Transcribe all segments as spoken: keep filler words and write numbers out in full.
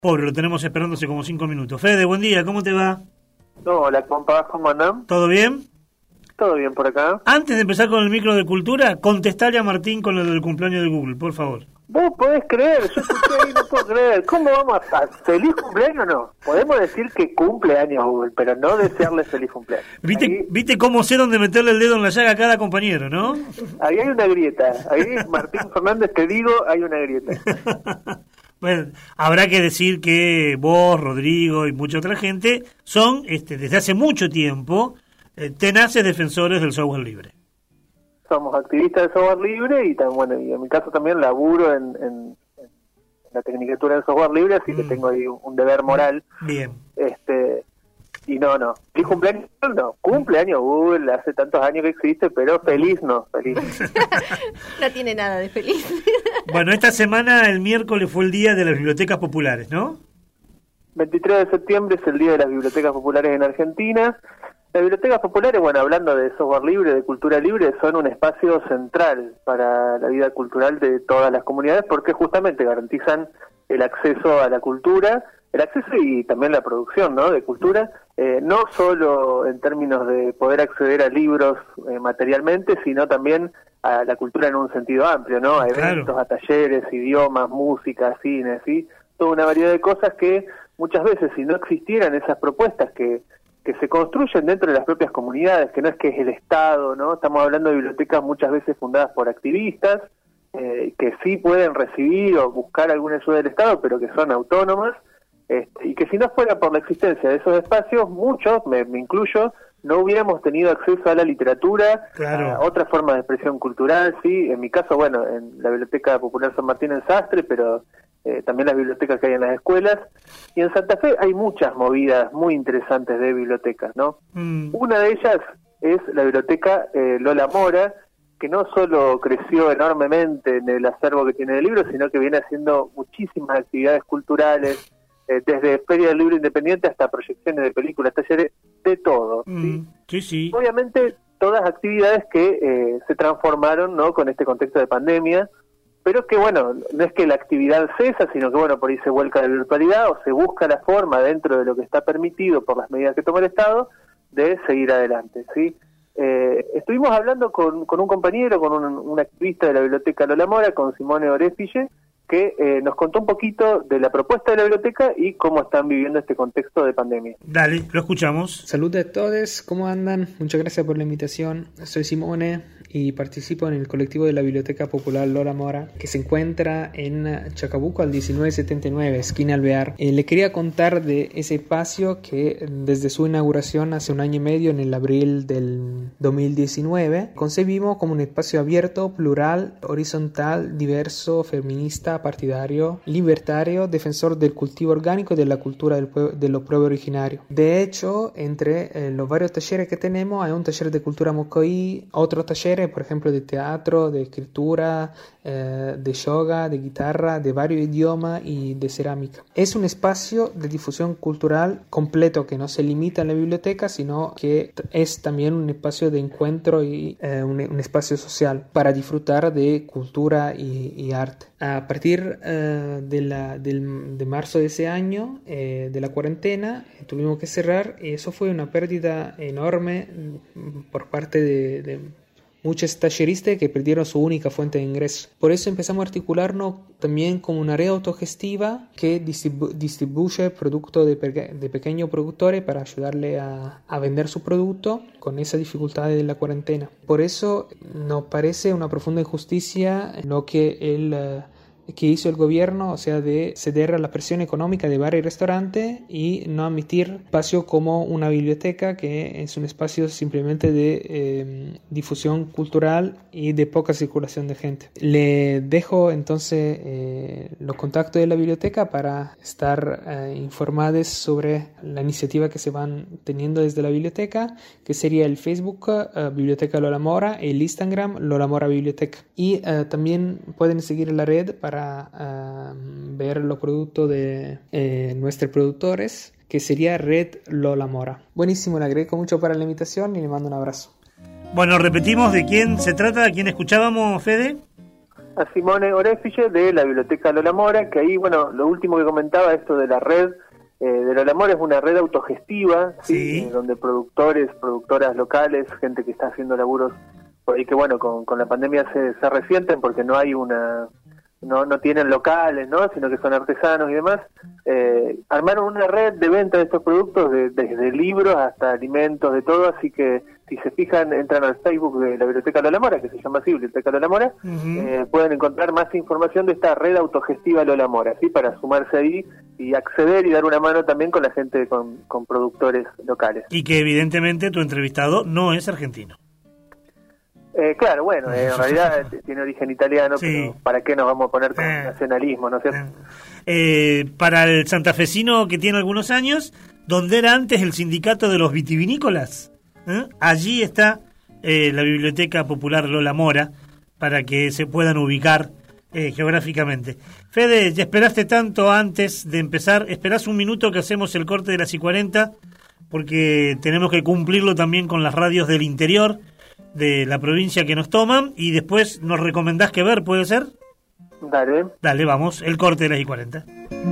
Pobre, lo tenemos esperando hace como cinco minutos. Fede, buen día, ¿cómo te va? Hola, compa, ¿cómo andan? ¿Todo bien? Todo bien por acá. Antes de empezar con el micro de cultura, contestale a Martín con lo del cumpleaños de Google, por favor. Vos podés creer, yo escuché ahí, no puedo creer. ¿Cómo vamos a, a feliz cumpleaños? No, podemos decir que cumple años Google, pero no desearle feliz cumpleaños. ¿Viste, ahí, ¿Viste cómo sé dónde meterle el dedo en la llaga a cada compañero, no? Ahí hay una grieta. Ahí, Martín Fernández, te digo, hay una grieta. Bueno, habrá que decir que vos, Rodrigo y mucha otra gente son, este, desde hace mucho tiempo, eh, tenaces defensores del software libre. Somos activistas de software libre y, tan, bueno, y en mi caso también laburo en, en, en la tecnicatura del software libre, así mm. que tengo ahí un, un deber moral. Bien. Este, y no, no. ¿Feliz cumpleaños? No. Cumpleaños Google, hace tantos años que existe, pero feliz no, feliz. No tiene nada de feliz. Bueno, esta semana, el miércoles, fue el día de las bibliotecas populares, ¿no? veintitrés de septiembre es el día de las bibliotecas populares en Argentina. Las bibliotecas populares, bueno, hablando de software libre, de cultura libre, son un espacio central para la vida cultural de todas las comunidades porque justamente garantizan el acceso a la cultura, el acceso y también la producción, ¿no?, de cultura, eh, no solo en términos de poder acceder a libros eh, materialmente, sino también a la cultura en un sentido amplio, ¿no?, a eventos, claro, a talleres, idiomas, música, cine, ¿sí?, toda una variedad de cosas que muchas veces, si no existieran esas propuestas que que se construyen dentro de las propias comunidades, que no es que es el Estado, ¿no? Estamos hablando de bibliotecas muchas veces fundadas por activistas, eh, que sí pueden recibir o buscar alguna ayuda del Estado, pero que son autónomas, este, y que si no fuera por la existencia de esos espacios, muchos, me, me incluyo, no hubiéramos tenido acceso a la literatura, claro, a otras formas de expresión cultural, sí, en mi caso, bueno, en la Biblioteca Popular San Martín en Sastre, pero Eh, también las bibliotecas que hay en las escuelas, y en Santa Fe hay muchas movidas muy interesantes de bibliotecas, ¿no? Mm. Una de ellas es la biblioteca eh, Lola Mora, que no solo creció enormemente en el acervo que tiene de libros, sino que viene haciendo muchísimas actividades culturales, eh, desde Feria del Libro Independiente hasta proyecciones de películas, talleres, de todo, mm. ¿sí? Sí, sí. Obviamente todas actividades que eh, se transformaron, ¿no?, con este contexto de pandemia, pero que, bueno, no es que la actividad cesa, sino que, bueno, por ahí se vuelca a la virtualidad o se busca la forma, dentro de lo que está permitido por las medidas que toma el Estado, de seguir adelante, ¿sí? Eh, estuvimos hablando con, con un compañero, con un, un activista de la Biblioteca Lola Mora, con Simone Orefille, que eh, nos contó un poquito de la propuesta de la biblioteca y cómo están viviendo este contexto de pandemia. Dale, lo escuchamos. Saludos a todos, ¿cómo andan? Muchas gracias por la invitación. Soy Simone y participo en el colectivo de la Biblioteca Popular Lola Mora, que se encuentra en Chacabuco al diecinueve setenta y nueve, esquina Alvear. Eh, le quería contar de ese espacio que desde su inauguración hace un año y medio, en el abril del dos mil diecinueve, concebimos como un espacio abierto, plural, horizontal, diverso, feminista, partidario, libertario, defensor del cultivo orgánico y de la cultura del pueblo, de los pueblos originarios. De hecho, entre eh, los varios talleres que tenemos, hay un taller de cultura mocoí, otros talleres, por ejemplo, de teatro, de escritura, eh, de yoga, de guitarra, de varios idiomas y de cerámica. Es un espacio de difusión cultural completo que no se limita a la biblioteca, sino que es también un espacio de encuentro y eh, un, un espacio social para disfrutar de cultura y, y arte. A partir uh, de, la, del, de marzo de ese año, eh, de la cuarentena, eh, tuvimos que cerrar y eso fue una pérdida enorme por parte de, de muchos talleristas que perdieron su única fuente de ingreso. Por eso empezamos a articularnos también como una red autogestiva que distribu- distribuye productos de, pe- de pequeños productores para ayudarle a, a vender su producto con esa dificultad de la cuarentena. Por eso nos parece una profunda injusticia lo que el... Uh, que hizo el gobierno, o sea, de ceder a la presión económica de bares y restaurantes y no admitir espacio como una biblioteca, que es un espacio simplemente de eh, difusión cultural y de poca circulación de gente. Le dejo entonces eh, los contactos de la biblioteca para estar eh, informados sobre la iniciativa que se van teniendo desde la biblioteca, que sería el Facebook uh, Biblioteca Lola Mora, el Instagram Lola Mora Biblioteca. Y uh, también pueden seguir la red para uh, ver los productos de eh, nuestros productores, que sería Red Lola Mora. Buenísimo, le agradezco mucho para la invitación y le mando un abrazo. Bueno, repetimos de quién se trata, a quién escuchábamos, Fede. a Simone Orefice de la Biblioteca Lola Mora, que ahí, bueno, lo último que comentaba, esto de la red eh, de Lola Mora, es una red autogestiva, ¿sí? Sí. Eh, donde productores, productoras locales, gente que está haciendo laburos por ahí que, bueno, con, con la pandemia se, se resienten porque no hay una... no no tienen locales, ¿no? Sino que son artesanos y demás, eh, armaron una red de venta de estos productos, de, desde libros hasta alimentos, de todo, así que si se fijan, entran al Facebook de la Biblioteca Lola Mora, que se llama así, Biblioteca Lola Mora, uh-huh. eh, pueden encontrar más información de esta red autogestiva Lola Mora, ¿sí? Para sumarse ahí y acceder y dar una mano también con la gente, con, con productores locales. Y que evidentemente tu entrevistado no es argentino. Eh, claro, bueno, eh, en realidad tiene origen italiano, sí. Pero ¿para qué nos vamos a poner con eh, nacionalismo, no sé? Eh, para el santafesino que tiene algunos años, donde era antes el sindicato de los vitivinícolas, ¿eh? Allí está eh, la Biblioteca Popular Lola Mora, para que se puedan ubicar eh, geográficamente. Fede, ya esperaste tanto antes de empezar, esperás un minuto que hacemos el corte de las y cuarenta, porque tenemos que cumplirlo también con las radios del interior de la provincia que nos toman, y después nos recomendás que ver, ¿puede ser? Dale. Dale, vamos, el corte de las y cuarenta.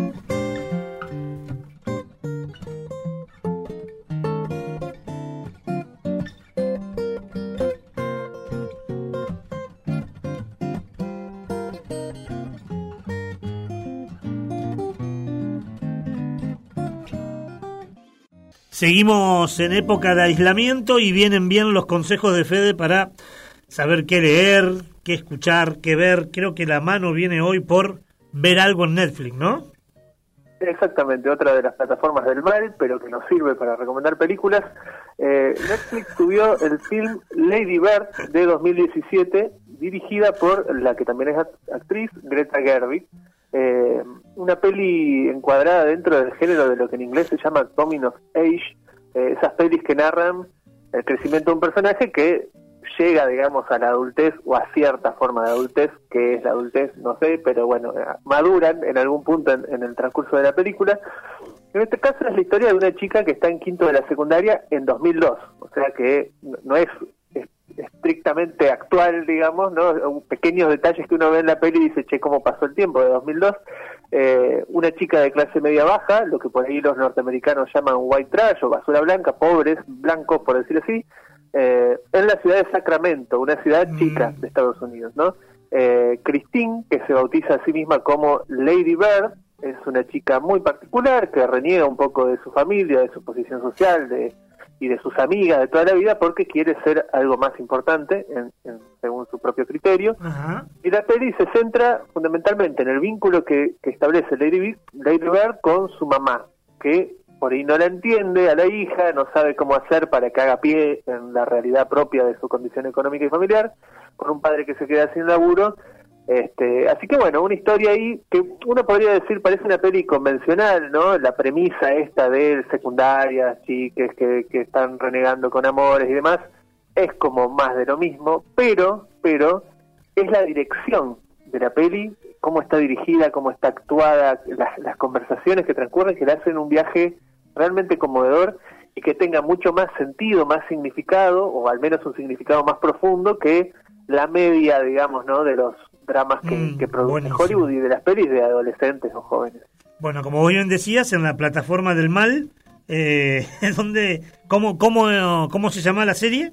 Seguimos en época de aislamiento y vienen bien los consejos de Fede para saber qué leer, qué escuchar, qué ver. Creo que la mano viene hoy por ver algo en Netflix, ¿no? Exactamente, otra de las plataformas del mal, pero que nos sirve para recomendar películas. Eh, Netflix subió el film Lady Bird de dos mil diecisiete, dirigida por la que también es actriz, Greta Gerwig. Eh, una peli encuadrada dentro del género de lo que en inglés se llama coming of age, eh, esas pelis que narran el crecimiento de un personaje que llega, digamos, a la adultez o a cierta forma de adultez, que es la adultez, no sé, pero bueno, maduran en algún punto en, en el transcurso de la película. En este caso es la historia de una chica que está en quinto de la secundaria en dos mil dos, o sea que no es estrictamente actual, digamos, ¿no? Pequeños detalles que uno ve en la peli y dice, che, ¿cómo pasó el tiempo? De dos mil dos, eh, una chica de clase media baja, lo que por ahí los norteamericanos llaman white trash o basura blanca, pobres, blancos, por decir así, eh, en la ciudad de Sacramento, una ciudad chica de Estados Unidos, ¿no? Eh, Christine, que se bautiza a sí misma como Lady Bird, es una chica muy particular, que reniega un poco de su familia, de su posición social, de y de sus amigas de toda la vida, porque quiere ser algo más importante en, en, según su propio criterio. Uh-huh. Y la peli se centra fundamentalmente en el vínculo que, que establece Lady, Lady Bird con su mamá, que por ahí no la entiende a la hija, no sabe cómo hacer para que haga pie en la realidad propia de su condición económica y familiar, con un padre que se queda sin laburo. Este, así que bueno, una historia ahí que uno podría decir parece una peli convencional, ¿no? La premisa esta de secundarias, chiques que, que están renegando con amores y demás, es como más de lo mismo, pero, pero es la dirección de la peli, cómo está dirigida, cómo está actuada, las, las conversaciones que transcurren, que le hacen un viaje realmente conmovedor y que tenga mucho más sentido, más significado, o al menos un significado más profundo que la media, digamos, ¿no? De los dramas que, mm, que produce buenísimo. Hollywood y de las pelis de adolescentes o jóvenes. Bueno, como vos bien decías, en la plataforma del mal, eh, donde ¿cómo, cómo, ¿cómo se llama la serie?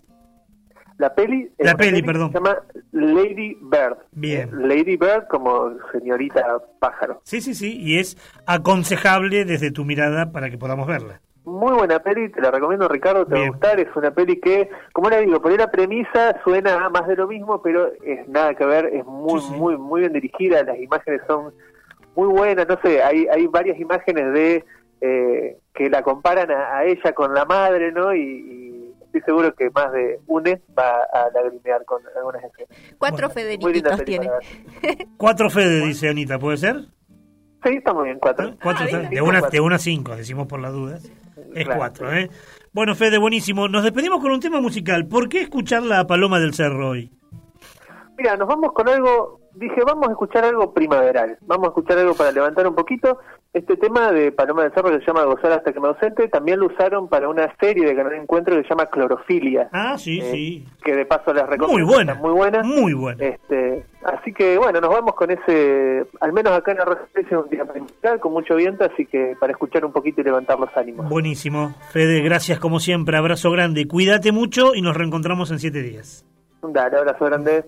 La peli, la peli, peli perdón. Se llama Lady Bird. Bien. Lady Bird como señorita pájaro. Sí, sí, sí, y es aconsejable desde tu mirada para que podamos verla. Muy buena peli, te la recomiendo, Ricardo, te Bien. va a gustar. Es una peli que, como le digo, por ahí la premisa suena a más de lo mismo, pero es nada que ver, es muy, sí, sí. muy muy bien dirigida, las imágenes son muy buenas, no sé, hay hay varias imágenes de eh, que la comparan a, a ella con la madre, ¿no? Y, y estoy seguro que más de une va a lagrimear con algunas escenas. Cuatro bueno, Federiquitos tiene. Cuatro Fede, dice Anita, ¿puede ser? Sí, está muy bien, cuatro. cuatro ah, bien. De, una, de una a cinco, decimos por las dudas. Es claro, cuatro, ¿eh? Bueno, Fede, buenísimo. Nos despedimos con un tema musical. ¿Por qué escuchar la Paloma del Cerro hoy? Mira, nos vamos con algo dije, vamos a escuchar algo primaveral, vamos a escuchar algo para levantar un poquito. Este tema de Paloma del Cerro, que se llama Gozar hasta que me ausente, también lo usaron para una serie de Canal Encuentro que se llama Clorofilia. Ah, sí, eh, sí. Que de paso les recomiendo. Muy buena, muy buena. Muy buena. Este, así que bueno, nos vamos con ese, al menos acá en la Resistencia, un día primaveral con mucho viento, así que para escuchar un poquito y levantar los ánimos. Buenísimo. Fede, gracias como siempre, abrazo grande, cuídate mucho y nos reencontramos en siete días. Dale, abrazo grande.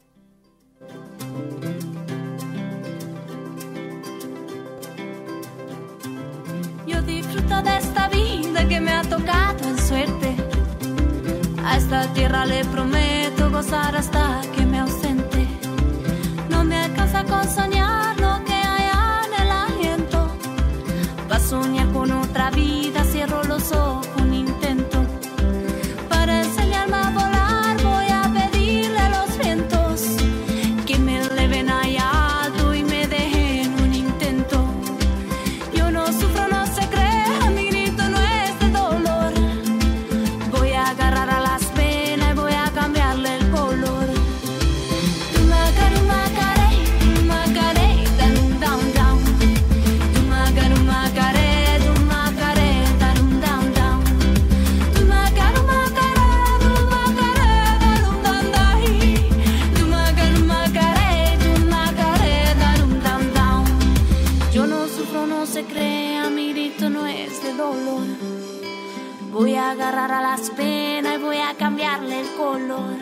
Yo disfruto de esta vida que me ha tocado en suerte. A esta tierra le prometo gozar hasta que me ausente. No me alcanza con soñar lo que hay en el aliento. Pa' soñar con otra vida cierro los ojos un intento. Para enseñarme a volar voy a pedirle a los vientos que me eleven allá alto y me dejen un intento. Yo no sufro, no se crea, mi grito no es de dolor. Voy a agarrar a las penas y voy a cambiarle el color. Tu macaru macaré, tu macaré, down down down. Tu macaru macaré, tu macaré, down down down. Tu macaru macaré, tu macaré, down down down. Tu macaru macaré, tu macaré, down down down. Yo no sufro, no se crea, mi grito no es de dolor. Voy a agarrar a las penas y voy a cambiarle el color.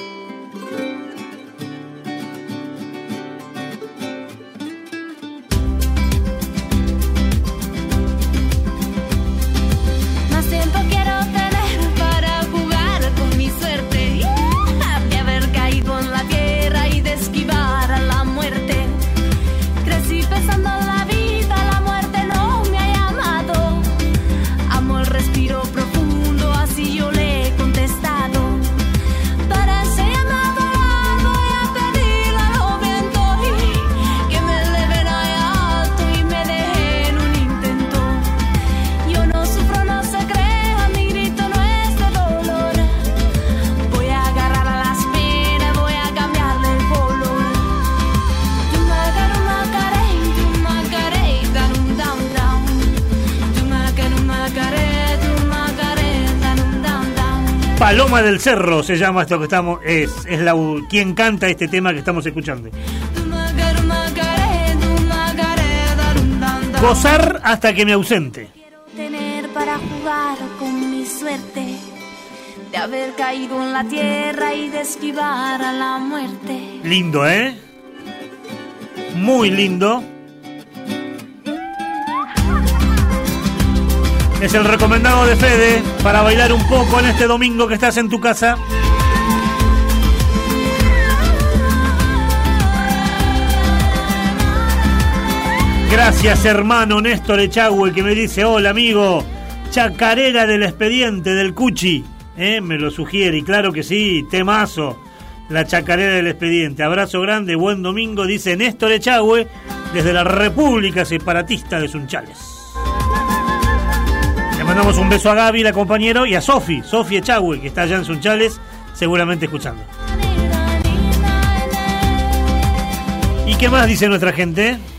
Más tiempo quiero tener para jugar con mi suerte, de haber caído en la tierra y de esquivar a la muerte. Crecí pensando en la vida, la muerte no me ha llamado. Amo el respiro profundo, así yo le he contestado. Para enseñarme a volar voy a pedirle a los vientos y que me eleven allá alto y me dejen un intento. Yo no sufro, no se crea, mi grito no es de dolor. Voy a agarrar a las penas, voy a cambiarle el color. Tu macaru macaré, tu macaré, down down down. Tu macaru macaré, tu macaré, down down down. Paloma del Cerro se llama esto que estamos, es, es la quien canta este tema que estamos escuchando. Tu macaru macaré, tu macaré, down down down. Gozar hasta que me ausente. Quiero tener para jugar con mi suerte, de haber caído en la tierra y de esquivar a la muerte. Lindo, ¿eh? Muy lindo. Es el recomendado de Fede para bailar un poco en este domingo que estás en tu casa. Gracias, hermano Néstor Echagüe, que me dice: hola, amigo, chacarera del expediente del Cuchi. ¿Eh? Me lo sugiere, y claro que sí, temazo. La chacarera del expediente. Abrazo grande, buen domingo, dice Néstor Echagüe, desde la República Separatista de Sunchales. Le mandamos un beso a Gaby, la compañero, y a Sofi, Sofi Echagüe, que está allá en Sunchales, seguramente escuchando. ¿Y qué más dice nuestra gente?